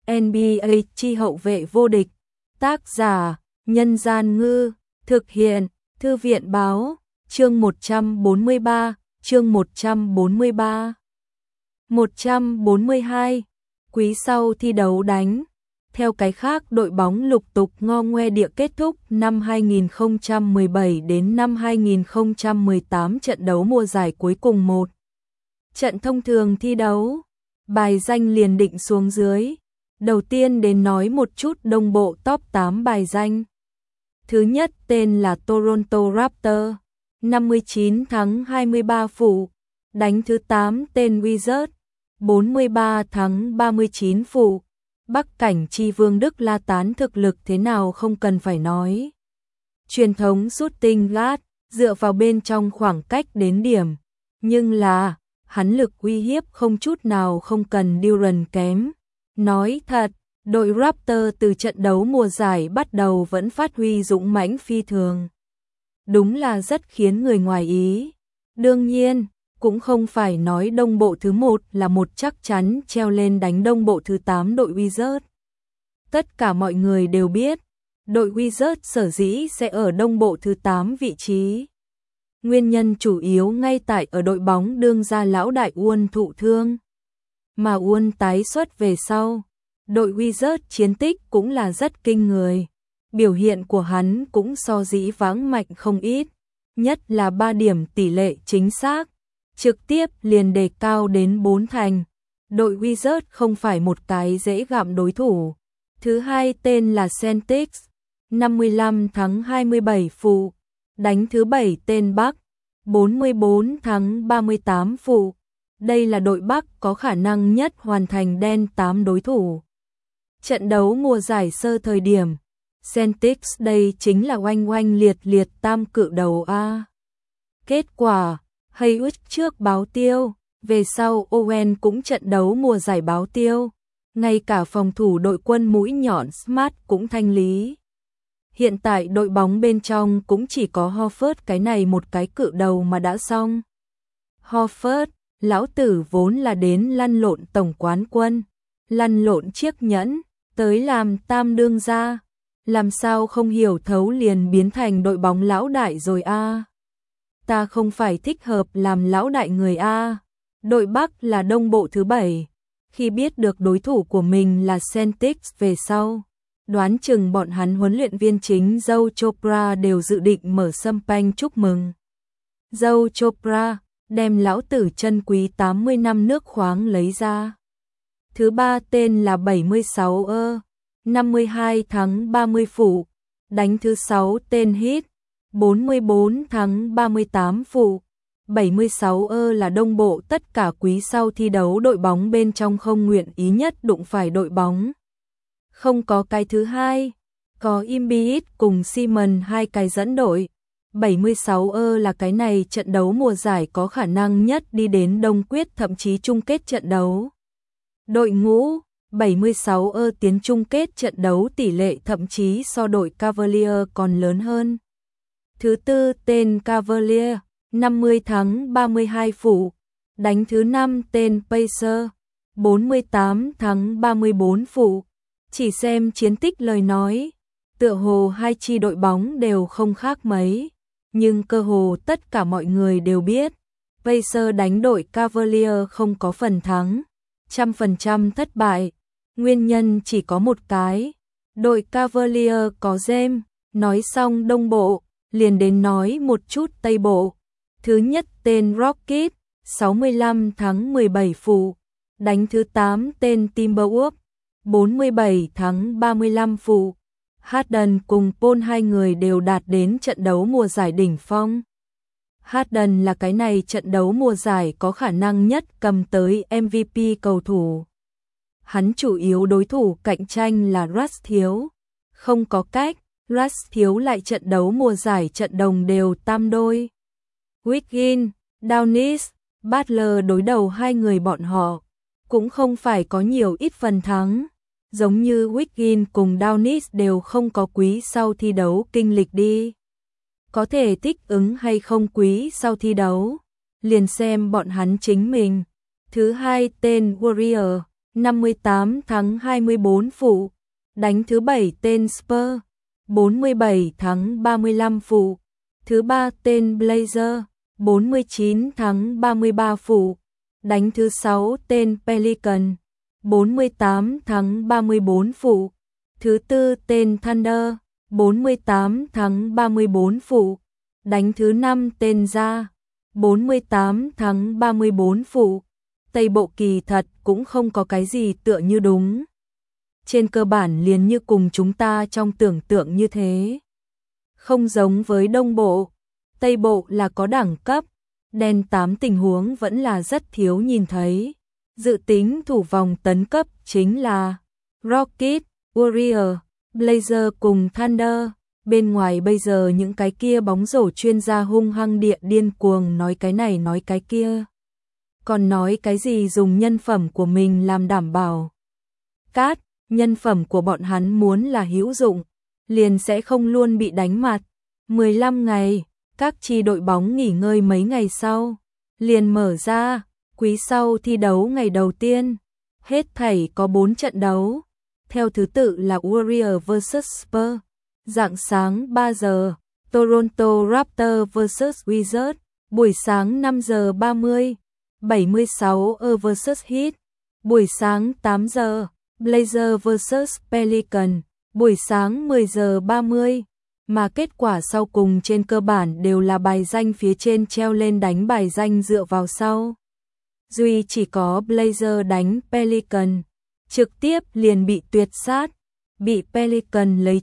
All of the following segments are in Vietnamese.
NBA chi hậu vệ vô địch. Tác giả: Nhân Gian Ngư. Thực hiện: Thư viện Báo. Chương 143. Chương 143. 142. Quý sau thi đấu đánh. Theo cái khác, đội bóng lục tục ngo ngoe địa kết thúc năm 2017 đến năm 2018 trận đấu mùa giải cuối cùng một trận thông thường thi đấu. Bài danh liền định xuống dưới. Đầu tiên đến nói một chút đồng bộ top 8 bài danh. Thứ nhất tên là Toronto Raptors, 59 thắng 23 phụ. Đánh thứ 8 tên Wizards, 43 thắng 39 phụ. Bắc cảnh chi vương Đức La Tán thực lực thế nào không cần phải nói. Truyền thống shooting guard, dựa vào bên trong khoảng cách đến điểm. Nhưng là, hắn lực uy hiếp không chút nào không cần Durant kém. Nói thật, đội Raptors từ trận đấu mùa giải bắt đầu vẫn phát huy dũng mãnh phi thường. Đúng là rất khiến người ngoài ý. Đương nhiên, cũng không phải nói đông bộ thứ 1 là một chắc chắn treo lên đánh đông bộ thứ 8 đội Wizards. Tất cả mọi người đều biết, đội Wizards sở dĩ sẽ ở đông bộ thứ 8 vị trí. Nguyên nhân chủ yếu ngay tại ở đội bóng đương gia lão đại Uôn thụ thương. Mà Uôn tái xuất về sau, đội Wizards chiến tích cũng là rất kinh người. Biểu hiện của hắn cũng so dĩ vãng mạnh không ít, nhất là 3 điểm tỷ lệ chính xác, trực tiếp liền đề cao đến 4 thành. Đội Wizards không phải một cái dễ gặm đối thủ. Thứ hai tên là Celtics, 55 thắng 27 phụ. Đánh thứ 7 tên Bắc, 44 thắng 38 phụ. Đây là đội Bắc có khả năng nhất hoàn thành đen 8 đối thủ. Trận đấu mùa giải sơ thời điểm, Celtics đây chính là oanh oanh liệt liệt tam cự đầu A. Kết quả, Haywood trước báo tiêu, về sau Owen cũng trận đấu mùa giải báo tiêu. Ngay cả phòng thủ đội quân mũi nhọn Smart cũng thanh lý. Hiện tại đội bóng bên trong cũng chỉ có Horford cái này một cái cự đầu mà đã xong. Horford, lão tử vốn là đến lăn lộn tổng quán quân, lăn lộn chiếc nhẫn, tới làm tam đương gia. Làm sao không hiểu thấu liền biến thành đội bóng lão đại rồi a? Ta không phải thích hợp làm lão đại người a. Đội Bắc là đông bộ thứ 7. Khi biết được đối thủ của mình là Celtics về sau, đoán chừng bọn hắn huấn luyện viên chính Joe Chopra đều dự định mở champagne chúc mừng. Joe Chopra đem lão tử chân quý 80 năm nước khoáng lấy ra. Thứ ba tên là 76 52 thắng 30 phụ. Đánh thứ 6 tên Heat, 44 thắng 38 phụ. 76 là đông bộ tất cả quý sau thi đấu đội bóng bên trong không nguyện ý nhất đụng phải đội bóng. Không có cái thứ hai, có Embiid cùng Simmons hai cái dẫn đội. 76 là cái này trận đấu mùa giải có khả năng nhất đi đến đông quyết thậm chí chung kết trận đấu. Đội ngũ 76 tiến chung kết trận đấu tỷ lệ thậm chí so đội Cavalier còn lớn hơn. Thứ tư tên Cavalier, 50 thắng 32 phụ. Đánh thứ 5 tên Pacers, 48 thắng 34 phụ. Chỉ xem chiến tích lời nói, tựa hồ hai chi đội bóng đều không khác mấy. Nhưng cơ hồ tất cả mọi người đều biết, Pacers đánh đội Cavalier không có phần thắng, 100% thất bại. Nguyên nhân chỉ có một cái, đội Cavalier có James. Nói xong đông bộ, liền đến nói một chút tây bộ. Thứ nhất tên Rockets, 65 thắng 17 phụ. Đánh thứ 8 tên Timberwolves, 47 thắng 35 phụ. Harden cùng Paul hai người đều đạt đến trận đấu mùa giải đỉnh phong. Harden là cái này trận đấu mùa giải có khả năng nhất cầm tới MVP cầu thủ. Hắn chủ yếu đối thủ cạnh tranh là Russ Thiếu. Không có cách, Russ Thiếu lại trận đấu mùa giải trận đồng đều tam đôi. Wiggins, Downis, Butler đối đầu hai người bọn họ, cũng không phải có nhiều ít phần thắng. Giống như Wiggins cùng Downis đều không có quý sau thi đấu kinh lịch đi. Có thể thích ứng hay không quý sau thi đấu, liền xem bọn hắn chính mình. Thứ hai tên Warrior, 58 thắng 24 phụ, đánh thứ 7 tên Spurs, 47 thắng 35 phụ, thứ 3 tên Blazers, 49 thắng 33 phụ, đánh thứ 6 tên Pelican, 48 thắng 34 phụ, thứ 4 tên Thunder, 48 thắng 34 phụ, đánh thứ 5 tên Jazz, 48 thắng 34 phụ. Tây Bộ kỳ thật cũng không có cái gì tựa như đúng. Trên cơ bản liền như cùng chúng ta trong tưởng tượng như thế. Không giống với Đông Bộ, Tây Bộ là có đẳng cấp, đen 8 tình huống vẫn là rất thiếu nhìn thấy. Dự tính thủ vòng tấn cấp chính là Rocket, Warrior, Blazer cùng Thunder. Bên ngoài bây giờ những cái kia bóng rổ chuyên gia hung hăng địa điên cuồng nói cái này nói cái kia. Còn nói cái gì dùng nhân phẩm của mình làm đảm bảo. Cát, nhân phẩm của bọn hắn muốn là hữu dụng, liền sẽ không luôn bị đánh mặt. 15 ngày, các chi đội bóng nghỉ ngơi mấy ngày sau, liền mở ra, quý sau thi đấu ngày đầu tiên. Hết thảy có 4 trận đấu, theo thứ tự là Warrior vs Spurs, rạng sáng 3 giờ, Toronto Raptors vs Wizards, buổi sáng 5 giờ 30, 76 vs Heat, buổi sáng 8 giờ, Blazer vs Pelican, buổi sáng 10 giờ 30, mà kết quả sau cùng trên cơ bản đều là bài danh phía trên treo lên đánh bài danh dựa vào sau. Duy chỉ có Blazer đánh Pelican, trực tiếp liền bị tuyệt sát, bị Pelican lấy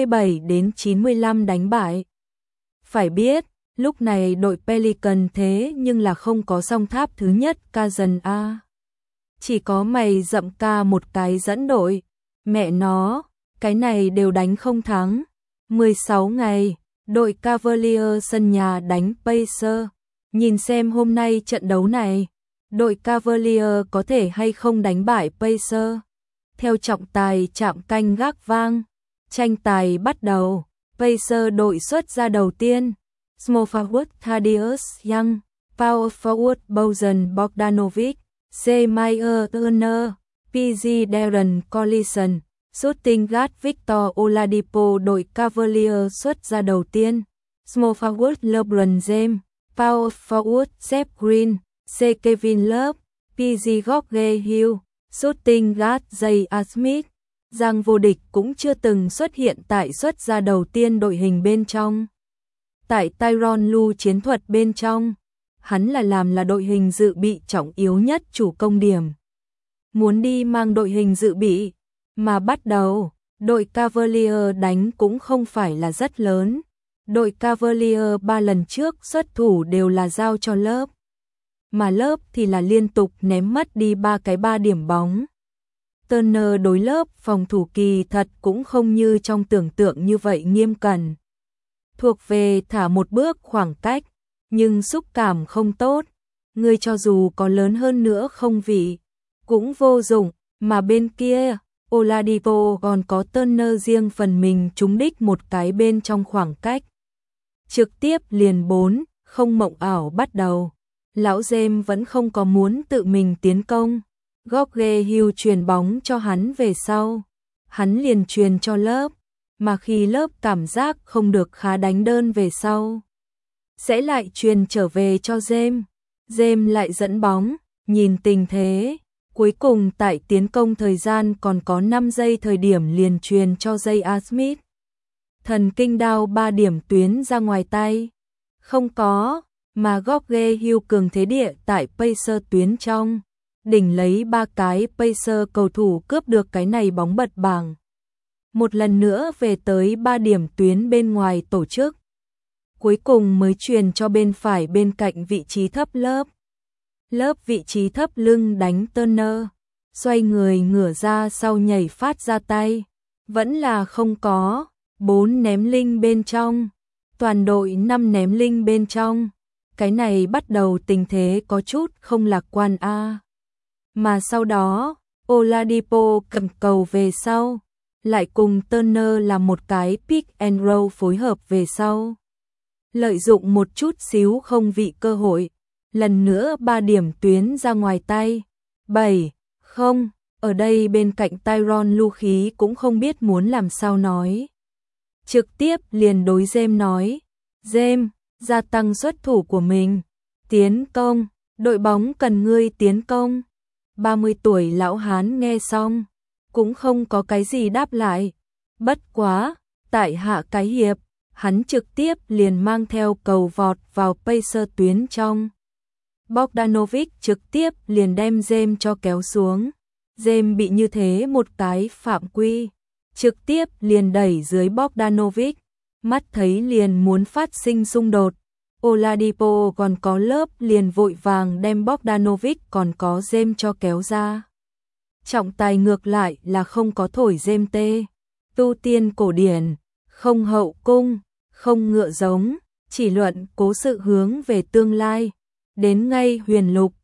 97-95 đánh bại. Phải biết, lúc này đội Pelican thế nhưng là không có song tháp thứ nhất Kazan A. Chỉ có mày dậm ca một cái dẫn đội, mẹ nó, cái này đều đánh không thắng. 16 ngày, đội Cavaliers sân nhà đánh Pacers, nhìn xem hôm nay trận đấu này, đội Cavaliers có thể hay không đánh bại Pacers. Theo trọng tài chạm canh gác vang, tranh tài bắt đầu, Pacers đội xuất ra đầu tiên, small forward Thaddeus Young, power forward Bojan Bogdanovic, J. Turner, PG Darren Collison, shooting guard Victor Oladipo. Đội Cavaliers xuất ra đầu tiên, small forward LeBron James, power forward Jeff Green, C. Kevin Love, PG George Hill, shooting guard J. Smith. Giang vô địch cũng chưa từng xuất hiện tại xuất ra đầu tiên đội hình bên trong. Tại Tyronn Lue chiến thuật bên trong, hắn là làm là đội hình dự bị trọng yếu nhất chủ công điểm. Muốn đi mang đội hình dự bị, mà bắt đầu, đội Cavaliers đánh cũng không phải là rất lớn. Đội Cavaliers 3 lần trước xuất thủ đều là giao cho Love, mà Love thì là liên tục ném mất đi 3 điểm bóng. Turner đối Love phòng thủ kỳ thật cũng không như trong tưởng tượng như vậy nghiêm cẩn. Thuộc về thả một bước khoảng cách, nhưng xúc cảm không tốt. Người cho dù có lớn hơn nữa không vị, cũng vô dụng, mà bên kia, Oladipo còn có Turner riêng phần mình trúng đích một cái bên trong khoảng cách. Trực tiếp liền 4, không mộng ảo bắt đầu. Lão James vẫn không có muốn tự mình tiến công. George Hill truyền bóng cho hắn về sau. Hắn liền truyền cho Love, mà khi Love cảm giác không được khá đánh đơn về sau, sẽ lại truyền trở về cho James. James lại dẫn bóng, nhìn tình thế. Cuối cùng tại tiến công thời gian còn có 5 giây thời điểm liền truyền cho J.R. Smith. Thần kinh đao 3 điểm tuyến ra ngoài tay. Không có, mà George Hill cường thế địa tại Pacers tuyến trong. Đỉnh lấy 3 cái Pacers cầu thủ cướp được cái này bóng bật bảng. Một lần nữa về tới 3 điểm tuyến bên ngoài tổ chức. Cuối cùng mới truyền cho bên phải bên cạnh vị trí thấp Love. Love vị trí thấp lưng đánh Turner, xoay người ngửa ra sau nhảy phát ra tay, vẫn là không có. 4 ném linh bên trong, toàn đội 5 ném linh bên trong. Cái này bắt đầu tình thế có chút không lạc quan a. Mà sau đó, Oladipo cầm cầu về sau, lại cùng Turner làm một cái pick and roll phối hợp về sau. Lợi dụng một chút xíu không vị cơ hội, lần nữa 3 điểm tuyến ra ngoài tay. 7-0, Ở đây bên cạnh Tyron lưu khí cũng không biết muốn làm sao nói. Trực tiếp liền đối James nói, James, gia tăng xuất thủ của mình, tiến công, đội bóng cần ngươi tiến công. 30 tuổi lão hán nghe xong, cũng không có cái gì đáp lại. Bất quá, tại hạ cái hiệp, hắn trực tiếp liền mang theo cầu vọt vào Pacer tuyến trong. Bogdanovic trực tiếp liền đem James cho kéo xuống. James bị như thế một cái phạm quy, trực tiếp liền đẩy dưới Bogdanovic, mắt thấy liền muốn phát sinh xung đột. Oladipo còn có lớp liền vội vàng đem Bogdanovic còn có James cho kéo ra. Trọng tài ngược lại là không có thổi James tê. Tu tiên cổ điển, không hậu cung, không ngựa giống, chỉ luận cố sự hướng về tương lai. Đến ngay huyền lục,